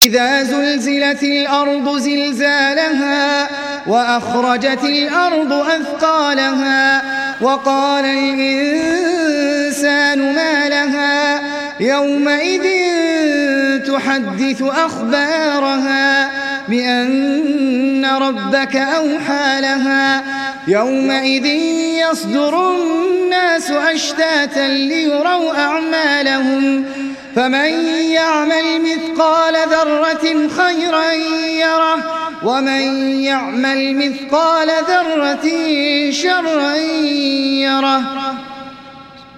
إذا زلزلت الأرض زلزالها وأخرجت الأرض أثقالها وقال الإنسان ما لها يومئذ تحدث أخبارها بأن ربك أوحى لها يومئذ يصدر الناس أشتاتا ليروا أعمالهم فمن يعمل مثقال ذرة خيرا يره ومن يعمل مثقال ذرة شرا يره.